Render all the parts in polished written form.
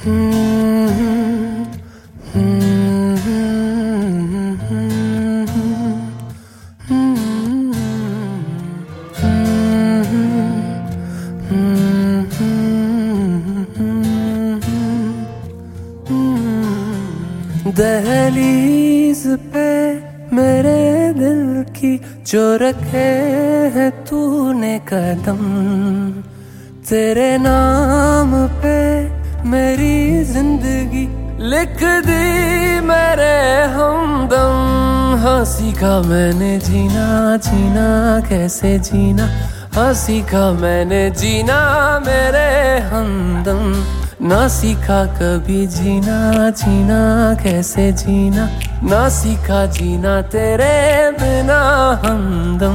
दहलीज पे मेरे दिल की जो रखे है तूने कदम, तेरे नाम पे मेरी जिंदगी लिख दी मेरे हमदम। हाँ सीखा मैंने जीना, जीना कैसे जीना, हाँ सीखा मैंने जीना मेरे हमदम। ना सीखा कभी जीना, जीना कैसे जीना, ना सीखा जीना तेरे बिना हमदम।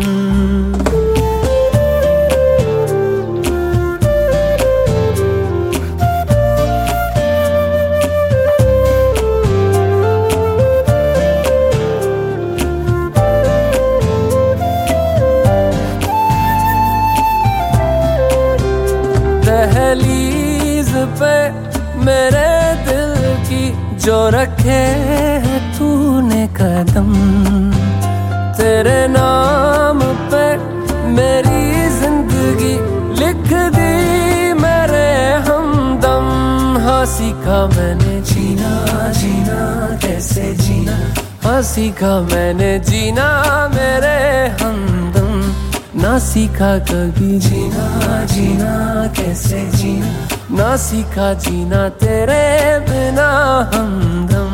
दहलीज पे मेरे दिल की जो रखे है तूने कदम, तेरे नाम पे मेरी जिंदगी लिख दी मेरे हमदम। हाँ सीखा मैंने जीना, जीना कैसे जीना, हाँ सीखा मैंने जीना मेरे हमदम। ना सीखा कभी जीना, जीना कैसे जीना, ना सीखा जीना तेरे बिना हमदम।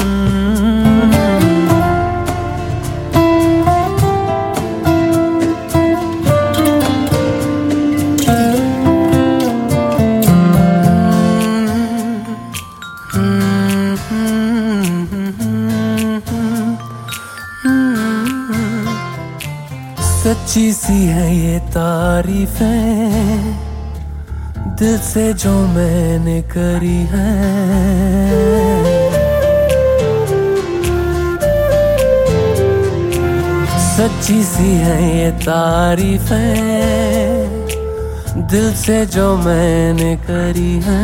सच्ची सी है ये तारीफें दिल से जो मैंने करी है, सच्ची सी है ये तारीफें दिल से जो मैंने करी है।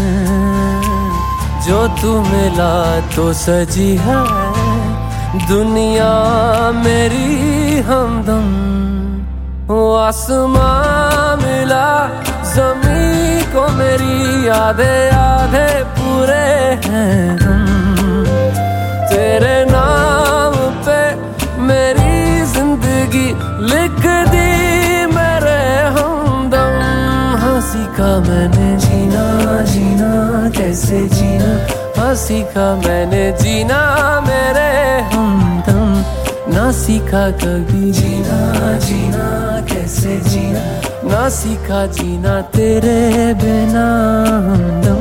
जो तू मिला तो सजी है दुनिया मेरी हमदम। वो आसमां मिला ज़मीं को मेरी आधे आधे पूरे हैं हम। तेरे नाम पे मेरी जिंदगी लिख दी मेरे हमदम। हाँ सीखा मैंने जीना, जीना कैसे जीना, हाँ सीखा मैंने जीना मेरे हमदम। ना सीखा कभी जीना, जीना कैसे जीना, ना सीखा जीना तेरे बिना हमदम।